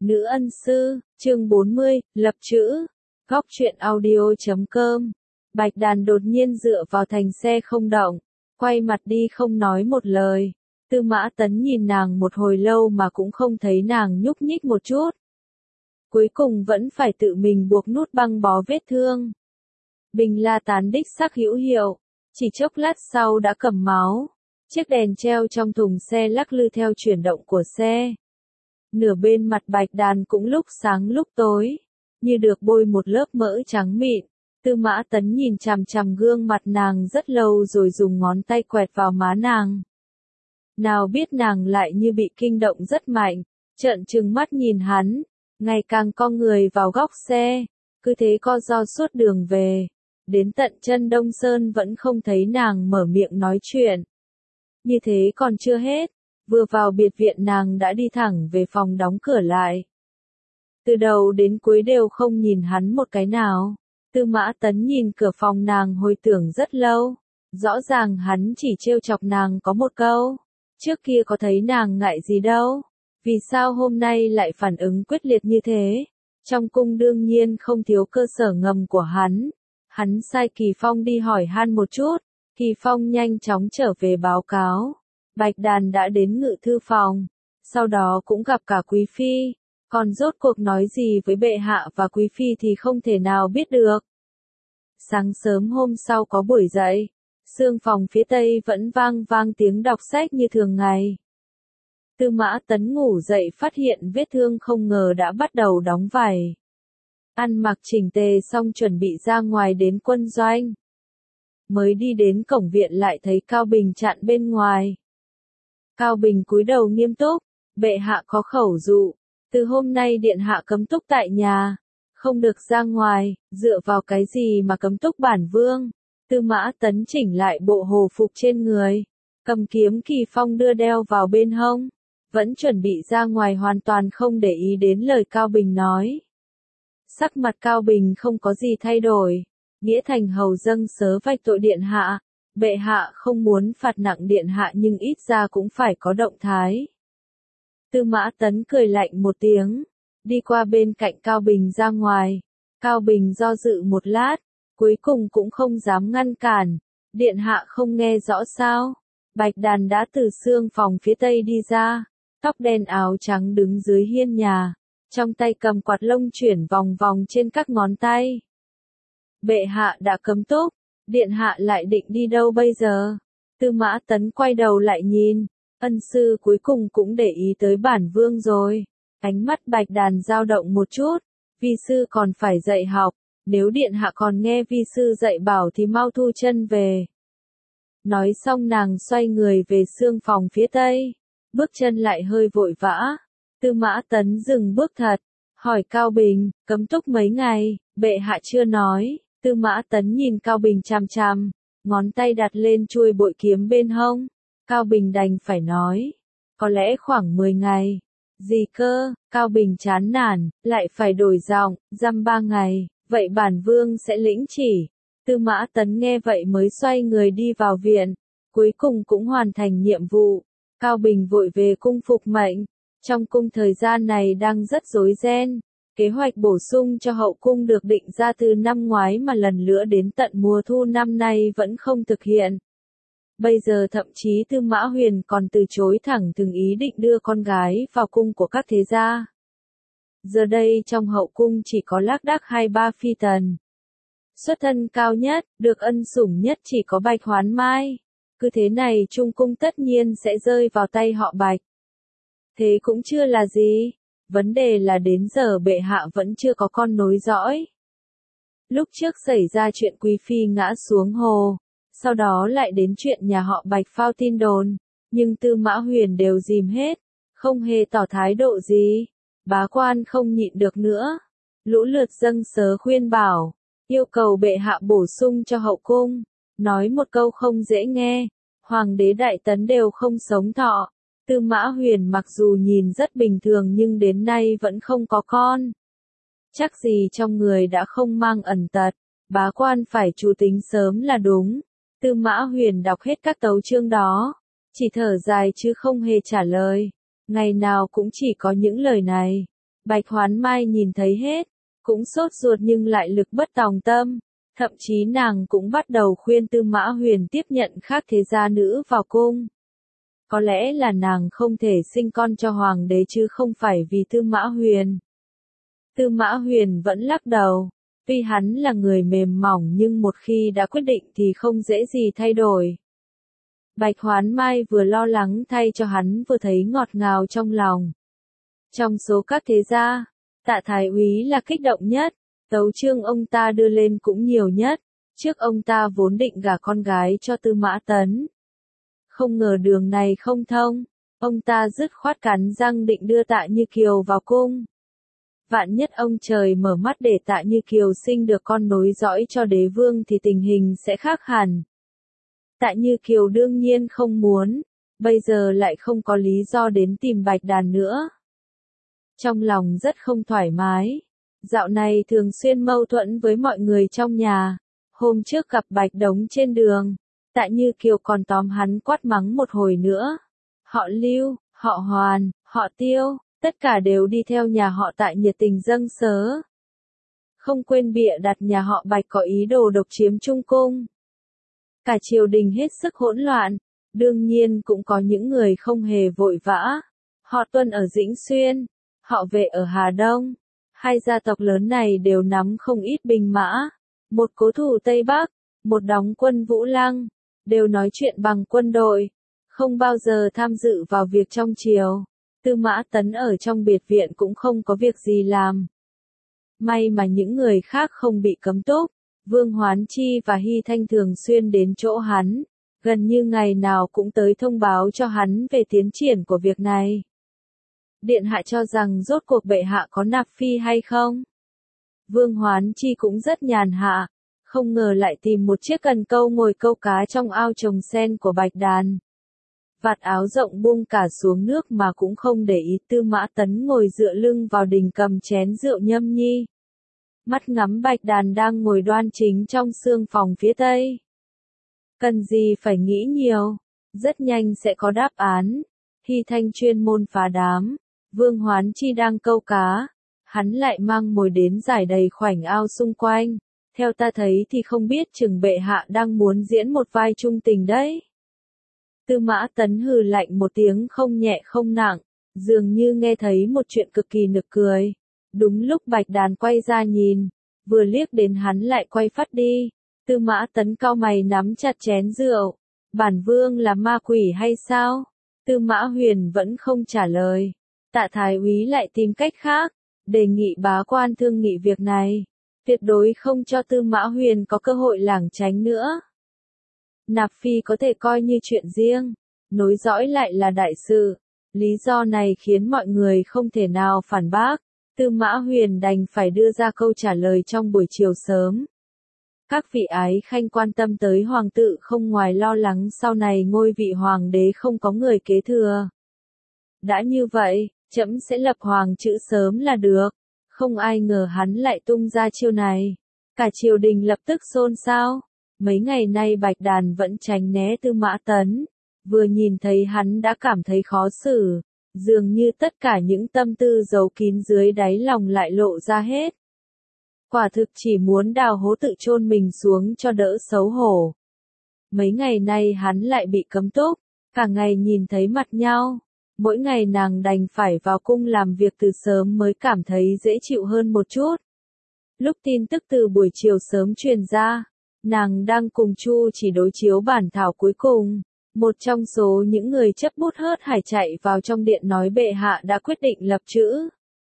Nữ ân sư, chương 40, lập chữ. Góc truyện audio.com. Bạch Đàn đột nhiên dựa vào thành xe không động, quay mặt đi không nói một lời. Tư Mã Tấn nhìn nàng một hồi lâu mà cũng không thấy nàng nhúc nhích một chút. Cuối cùng vẫn phải tự mình buộc nút băng bó vết thương. Bình la tán đích sắc hữu hiệu, chỉ chốc lát sau đã cầm máu. Chiếc đèn treo trong thùng xe lắc lư theo chuyển động của xe. Nửa bên mặt Bạch Đàn cũng lúc sáng lúc tối, như được bôi một lớp mỡ trắng mịn. Tư Mã Tấn nhìn chằm chằm gương mặt nàng rất lâu rồi dùng ngón tay quẹt vào má nàng. Nào biết nàng lại như bị kinh động rất mạnh, trợn trừng mắt nhìn hắn, ngày càng co người vào góc xe, cứ thế co ro suốt đường về. Đến tận chân Đông Sơn vẫn không thấy nàng mở miệng nói chuyện. Như thế còn chưa hết, vừa vào biệt viện nàng đã đi thẳng về phòng đóng cửa lại. Từ đầu đến cuối đều không nhìn hắn một cái nào. Tư Mã Tấn nhìn cửa phòng nàng hồi tưởng rất lâu. Rõ ràng hắn chỉ trêu chọc nàng có một câu. Trước kia có thấy nàng ngại gì đâu. Vì sao hôm nay lại phản ứng quyết liệt như thế? Trong cung đương nhiên không thiếu cơ sở ngầm của hắn. Hắn sai Kỳ Phong đi hỏi han một chút. Kỳ Phong nhanh chóng trở về báo cáo. Bạch Đàn đã đến ngự thư phòng. Sau đó cũng gặp cả Quý Phi. Còn rốt cuộc nói gì với bệ hạ và Quý Phi thì không thể nào biết được. Sáng sớm hôm sau có buổi dậy, sương phòng phía tây vẫn vang vang tiếng đọc sách như thường ngày. Tư Mã Tấn ngủ dậy phát hiện vết thương không ngờ đã bắt đầu đóng vảy. Ăn mặc chỉnh tề xong chuẩn bị ra ngoài đến quân doanh. Mới đi đến cổng viện lại thấy Cao Bình chặn bên ngoài. Cao Bình cúi đầu nghiêm túc, bệ hạ có khẩu dụ. Từ hôm nay điện hạ cấm túc tại nhà, không được ra ngoài, dựa vào cái gì mà cấm túc bản vương. Tư Mã Tấn chỉnh lại bộ hồ phục trên người, cầm kiếm Kỳ Phong đưa đeo vào bên hông, vẫn chuẩn bị ra ngoài hoàn toàn không để ý đến lời Cao Bình nói. Sắc mặt Cao Bình không có gì thay đổi, nghĩa thành hầu dâng sớ vạch tội điện hạ, bệ hạ không muốn phạt nặng điện hạ nhưng ít ra cũng phải có động thái. Tư Mã Tấn cười lạnh một tiếng, đi qua bên cạnh Cao Bình ra ngoài. Cao Bình do dự một lát, cuối cùng cũng không dám ngăn cản. Điện hạ không nghe rõ sao? Bạch Đàn đã từ sương phòng phía tây đi ra, tóc đen áo trắng đứng dưới hiên nhà, trong tay cầm quạt lông chuyển vòng vòng trên các ngón tay. Bệ hạ đã cấm túc, điện hạ lại định đi đâu bây giờ? Tư Mã Tấn quay đầu lại nhìn. Ân sư cuối cùng cũng để ý tới bản vương rồi. Ánh mắt Bạch Đàn dao động một chút. Vi sư còn phải dạy học. Nếu điện hạ còn nghe vi sư dạy bảo thì mau thu chân về. Nói xong nàng xoay người về sương phòng phía tây. Bước chân lại hơi vội vã. Tư Mã Tấn dừng bước thật. Hỏi Cao Bình, cấm túc mấy ngày, bệ hạ chưa nói. Tư Mã Tấn nhìn Cao Bình chằm chằm. Ngón tay đặt lên chuôi bội kiếm bên hông. Cao Bình đành phải nói, có lẽ khoảng 10 ngày. Gì cơ? Cao Bình chán nản, lại phải đổi giọng, dăm 3 ngày, vậy bản vương sẽ lĩnh chỉ. Tư Mã Tấn nghe vậy mới xoay người đi vào viện, cuối cùng cũng hoàn thành nhiệm vụ. Cao Bình vội về cung phục mệnh, trong cung thời gian này đang rất rối ren. Kế hoạch bổ sung cho hậu cung được định ra từ năm ngoái mà lần nữa đến tận mùa thu năm nay vẫn không thực hiện. Bây giờ thậm chí Tư Mã Huyền còn từ chối thẳng thừng ý định đưa con gái vào cung của các thế gia. Giờ đây trong hậu cung chỉ có lác đác 2-3 phi tần. Xuất thân cao nhất, được ân sủng nhất chỉ có Bạch Hoán Mai. Cứ thế này trung cung tất nhiên sẽ rơi vào tay họ Bạch. Thế cũng chưa là gì. Vấn đề là đến giờ bệ hạ vẫn chưa có con nối dõi. Lúc trước xảy ra chuyện Quý Phi ngã xuống hồ. Sau đó lại đến chuyện nhà họ Bạch phao tin đồn, nhưng Tư Mã Huyền đều dìm hết, không hề tỏ thái độ gì. Bá quan không nhịn được nữa, lũ lượt dâng sớ khuyên bảo, yêu cầu bệ hạ bổ sung cho hậu cung. Nói một câu không dễ nghe, Hoàng đế Đại Tấn đều không sống thọ. Tư Mã Huyền mặc dù nhìn rất bình thường nhưng đến nay vẫn không có con. Chắc gì trong người đã không mang ẩn tật, bá quan phải chủ tính sớm là đúng. Tư Mã Huyền đọc hết các tấu chương đó, chỉ thở dài chứ không hề trả lời. Ngày nào cũng chỉ có những lời này. Bạch Hoán Mai nhìn thấy hết, cũng sốt ruột nhưng lại lực bất tòng tâm, thậm chí nàng cũng bắt đầu khuyên Tư Mã Huyền tiếp nhận khác thế gia nữ vào cung. Có lẽ là nàng không thể sinh con cho hoàng đế chứ không phải vì Tư Mã Huyền. Tư Mã Huyền vẫn lắc đầu, tuy hắn là người mềm mỏng nhưng một khi đã quyết định thì không dễ gì thay đổi. Bạch Hoán Mai vừa lo lắng thay cho hắn vừa thấy ngọt ngào trong lòng. Trong số các thế gia, Tạ Thái Úy là kích động nhất, tấu chương ông ta đưa lên cũng nhiều nhất, trước ông ta vốn định gả con gái cho Tư Mã Tấn. Không ngờ đường này không thông, ông ta dứt khoát cắn răng định đưa Tạ Như Kiều vào cung. Vạn nhất ông trời mở mắt để Tạ Như Kiều sinh được con nối dõi cho đế vương thì tình hình sẽ khác hẳn. Tạ Như Kiều đương nhiên không muốn, bây giờ lại không có lý do đến tìm Bạch Đàn nữa. Trong lòng rất không thoải mái, dạo này thường xuyên mâu thuẫn với mọi người trong nhà, hôm trước gặp Bạch Đống trên đường, Tạ Như Kiều còn tóm hắn quát mắng một hồi nữa. Họ Lưu, họ Hoàn, họ Tiêu, tất cả đều đi theo nhà họ Tạ nhiệt tình dâng sớ. Không quên bịa đặt nhà họ Bạch có ý đồ độc chiếm Trung Cung. Cả triều đình hết sức hỗn loạn, đương nhiên cũng có những người không hề vội vã. Họ Tuân ở Dĩnh Xuyên, họ Vệ ở Hà Đông. Hai gia tộc lớn này đều nắm không ít binh mã. Một cố thủ Tây Bắc, một đóng quân Vũ Lăng, đều nói chuyện bằng quân đội, không bao giờ tham dự vào việc trong triều. Tư Mã Tấn ở trong biệt viện cũng không có việc gì làm. May mà những người khác không bị cấm túc, Vương Hoán Chi và Hy Thanh thường xuyên đến chỗ hắn, gần như ngày nào cũng tới thông báo cho hắn về tiến triển của việc này. Điện hạ cho rằng rốt cuộc bệ hạ có nạp phi hay không? Vương Hoán Chi cũng rất nhàn hạ, không ngờ lại tìm một chiếc cần câu ngồi câu cá trong ao trồng sen của Bạch Đàn. Vạt áo rộng buông cả xuống nước mà cũng không để ý. Tư Mã Tấn ngồi dựa lưng vào đình cầm chén rượu nhâm nhi. Mắt ngắm Bạch Đàn đang ngồi đoan chính trong sương phòng phía tây. Cần gì phải nghĩ nhiều, rất nhanh sẽ có đáp án. Hy Thanh chuyên môn phá đám, Vương Hoán Chi đang câu cá, hắn lại mang mồi đến giải đầy khoảnh ao xung quanh. Theo ta thấy thì không biết chừng bệ hạ đang muốn diễn một vai trung tình đấy. Tư Mã Tấn hừ lạnh một tiếng không nhẹ không nặng, dường như nghe thấy một chuyện cực kỳ nực cười. Đúng lúc Bạch Đàn quay ra nhìn, vừa liếc đến hắn lại quay phắt đi. Tư Mã Tấn cau mày nắm chặt chén rượu. Bản vương là ma quỷ hay sao? Tư Mã Huyền vẫn không trả lời. Tạ Thái Úy lại tìm cách khác, đề nghị bá quan thương nghị việc này. Tuyệt đối không cho Tư Mã Huyền có cơ hội lảng tránh nữa. Nạp phi có thể coi như chuyện riêng, nối dõi lại là đại sự. Lý do này khiến mọi người không thể nào phản bác. Tư Mã Huyền đành phải đưa ra câu trả lời trong buổi chiều sớm. Các vị ái khanh quan tâm tới hoàng tự không ngoài lo lắng sau này ngôi vị hoàng đế không có người kế thừa. Đã như vậy, trẫm sẽ lập hoàng chữ sớm là được. Không ai ngờ hắn lại tung ra chiêu này. Cả triều đình lập tức xôn xao. Mấy ngày nay Bạch Đàn vẫn tránh né Tư Mã Tấn. Vừa nhìn thấy hắn đã cảm thấy khó xử. Dường như tất cả những tâm tư giấu kín dưới đáy lòng lại lộ ra hết. Quả thực chỉ muốn đào hố tự chôn mình xuống cho đỡ xấu hổ. Mấy ngày nay hắn lại bị cấm túc, cả ngày nhìn thấy mặt nhau. Mỗi ngày nàng đành phải vào cung làm việc từ sớm mới cảm thấy dễ chịu hơn một chút. Lúc tin tức từ buổi chiều sớm truyền ra, nàng đang cùng Chu Chỉ đối chiếu bản thảo cuối cùng. Một trong số những người chấp bút hớt hải chạy vào trong điện nói bệ hạ đã quyết định lập chữ.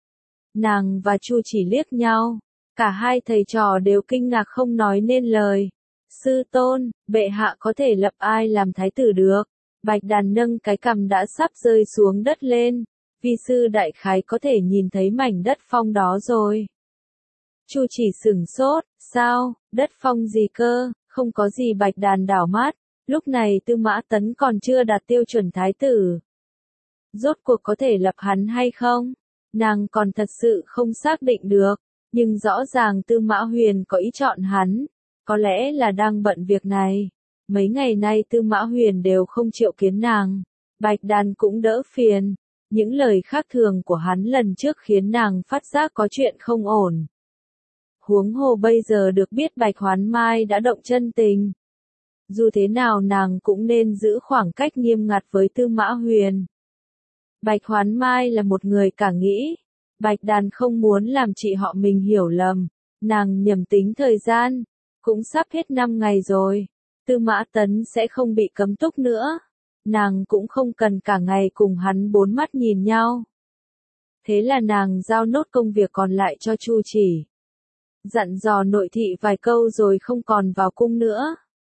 Nàng và Chu Chỉ liếc nhau, cả hai thầy trò đều kinh ngạc không nói nên lời. Sư tôn, bệ hạ có thể lập ai làm thái tử được? Bạch Đàn nâng cái cằm đã sắp rơi xuống đất lên, vi sư đại khái có thể nhìn thấy mảnh đất phong đó rồi. Chu Chỉ sửng sốt, sao, đất phong gì cơ, không có gì. Bạch Đàn đảo mắt, lúc này Tư Mã Tấn còn chưa đạt tiêu chuẩn thái tử. Rốt cuộc có thể lập hắn hay không? Nàng còn thật sự không xác định được, nhưng rõ ràng Tư Mã Huyền có ý chọn hắn, có lẽ là đang bận việc này. Mấy ngày nay Tư Mã Huyền đều không triệu kiến nàng, Bạch Đàn cũng đỡ phiền, Những lời khác thường của hắn lần trước khiến nàng phát giác có chuyện không ổn. Huống hồ bây giờ được biết Bạch Hoán Mai đã động chân tình. Dù thế nào nàng cũng nên giữ khoảng cách nghiêm ngặt với Tư Mã Huyền. Bạch Hoán Mai là một người cả nghĩ. Bạch Đàn không muốn làm chị họ mình hiểu lầm. Nàng nhầm tính thời gian. Cũng sắp hết 5 ngày rồi. Tư Mã Tấn sẽ không bị cấm túc nữa. Nàng cũng không cần cả ngày cùng hắn bốn mắt nhìn nhau. Thế là nàng giao nốt công việc còn lại cho Chu Chỉ. Dặn dò nội thị vài câu rồi không còn vào cung nữa.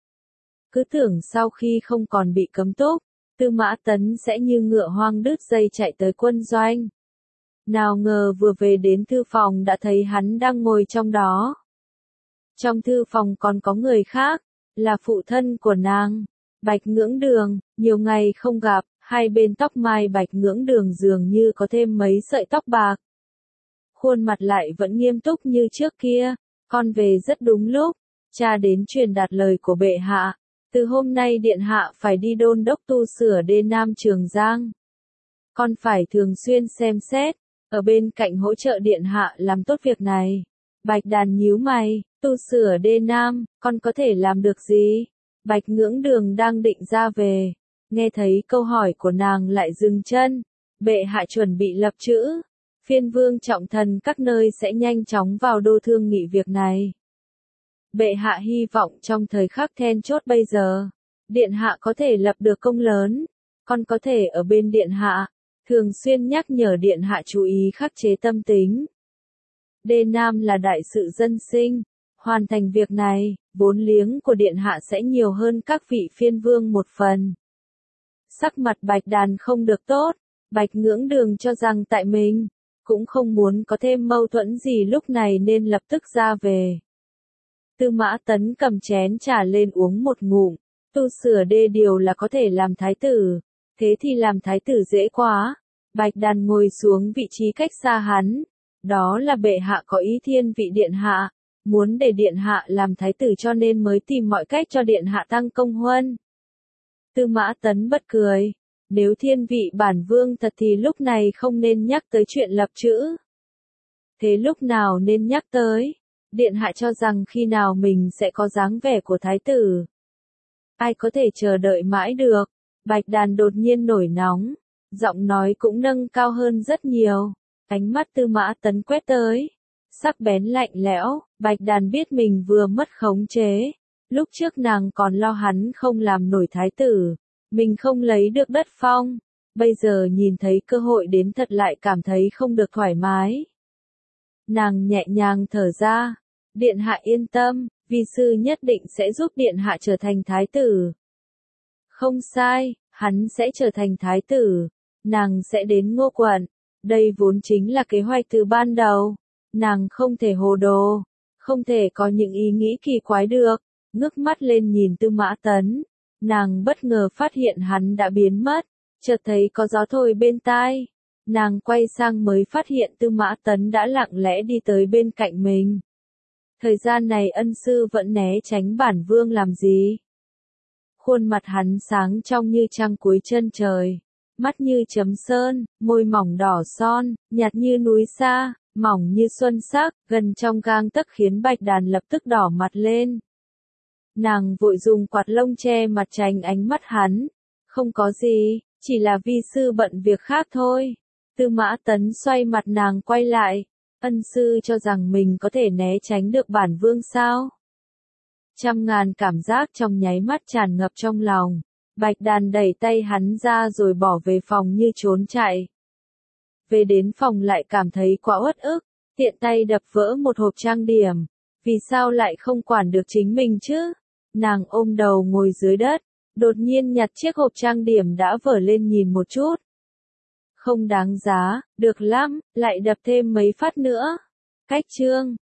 Cứ tưởng sau khi không còn bị cấm túc, Tư Mã Tấn sẽ như ngựa hoang đứt dây chạy tới quân doanh. Nào ngờ vừa về đến thư phòng đã thấy hắn đang ngồi trong đó. Trong thư phòng còn có người khác, là phụ thân của nàng, Bạch Ngưỡng Đường. Nhiều ngày không gặp, hai bên tóc mai Bạch Ngưỡng Đường dường như có thêm mấy sợi tóc bạc. Khuôn mặt lại vẫn nghiêm túc như trước kia, con về rất đúng lúc, cha đến truyền đạt lời của bệ hạ. Từ hôm nay điện hạ phải đi đôn đốc tu sửa đê Nam Trường Giang. Con phải thường xuyên xem xét, ở bên cạnh hỗ trợ điện hạ làm tốt việc này. Bạch Đàn nhíu mày, tu sửa đê Nam, con có thể làm được gì? Bạch Ngưỡng Đường đang định ra về, nghe thấy câu hỏi của nàng lại dừng chân. Bệ hạ chuẩn bị lập chữ, phiên vương trọng thần các nơi sẽ nhanh chóng vào đô thương nghị việc này. Bệ hạ hy vọng trong thời khắc then chốt bây giờ, điện hạ có thể lập được công lớn. Con có thể ở bên điện hạ, thường xuyên nhắc nhở điện hạ chú ý khắc chế tâm tính. Đê Nam là đại sự dân sinh, hoàn thành việc này, vốn liếng của điện hạ sẽ nhiều hơn các vị phiên vương một phần. Sắc mặt Bạch Đàn không được tốt, Bạch Ngưỡng Đường cho rằng tại mình cũng không muốn có thêm mâu thuẫn gì lúc này nên lập tức ra về. Tư Mã Tấn cầm chén trà lên uống một ngụm, tu sửa đê điều là có thể làm thái tử, thế thì làm thái tử dễ quá. Bạch Đàn ngồi xuống vị trí cách xa hắn, đó là bệ hạ có ý thiên vị điện hạ, muốn để điện hạ làm thái tử cho nên mới tìm mọi cách cho điện hạ tăng công huân. Tư Mã Tấn bật cười, nếu thiên vị bản vương thật thì lúc này không nên nhắc tới chuyện lập chữ. Thế lúc nào nên nhắc tới? Điện hạ cho rằng khi nào mình sẽ có dáng vẻ của thái tử? Ai có thể chờ đợi mãi được? Bạch Đàn đột nhiên nổi nóng, giọng nói cũng nâng cao hơn rất nhiều. Ánh mắt Tư Mã Tấn quét tới, sắc bén lạnh lẽo. Bạch Đàn biết mình vừa mất khống chế. Lúc trước nàng còn lo hắn không làm nổi thái tử, mình không lấy được đất phong. Bây giờ nhìn thấy cơ hội đến thật lại cảm thấy không được thoải mái. Nàng nhẹ nhàng thở ra. Điện hạ yên tâm, vi sư nhất định sẽ giúp điện hạ trở thành thái tử. Không sai, hắn sẽ trở thành thái tử. Nàng sẽ đến Ngô quận. Đây vốn chính là kế hoạch từ ban đầu. Nàng không thể hồ đồ, không thể có những ý nghĩ kỳ quái được. Ngước mắt lên nhìn Tư Mã Tấn, nàng bất ngờ phát hiện hắn đã biến mất, chợt thấy có gió thổi bên tai. Nàng quay sang mới phát hiện Tư Mã Tấn đã lặng lẽ đi tới bên cạnh mình. Thời gian này ân sư vẫn né tránh bản vương làm gì? Khuôn mặt hắn sáng trong như trăng cuối chân trời, mắt như chấm sơn, môi mỏng đỏ son, nhạt như núi sa, mỏng như xuân sắc, gần trong gang tấc khiến Bạch Đàn lập tức đỏ mặt lên. Nàng vội dùng quạt lông che mặt tránh ánh mắt hắn. Không có gì, chỉ là vi sư bận việc khác thôi. Tư Mã Tấn xoay mặt nàng quay lại. Ân sư cho rằng mình có thể né tránh được bản vương sao? Trăm ngàn cảm giác trong nháy mắt tràn ngập trong lòng. Bạch Đàn đẩy tay hắn ra rồi bỏ về phòng như trốn chạy. Về đến phòng lại cảm thấy quá uất ức, tiện tay đập vỡ một hộp trang điểm. Vì sao lại không quản được chính mình chứ? Nàng ôm đầu ngồi dưới đất, đột nhiên nhặt chiếc hộp trang điểm đã vỡ lên nhìn một chút. Không đáng giá, được lắm, lại đập thêm mấy phát nữa. Cách chương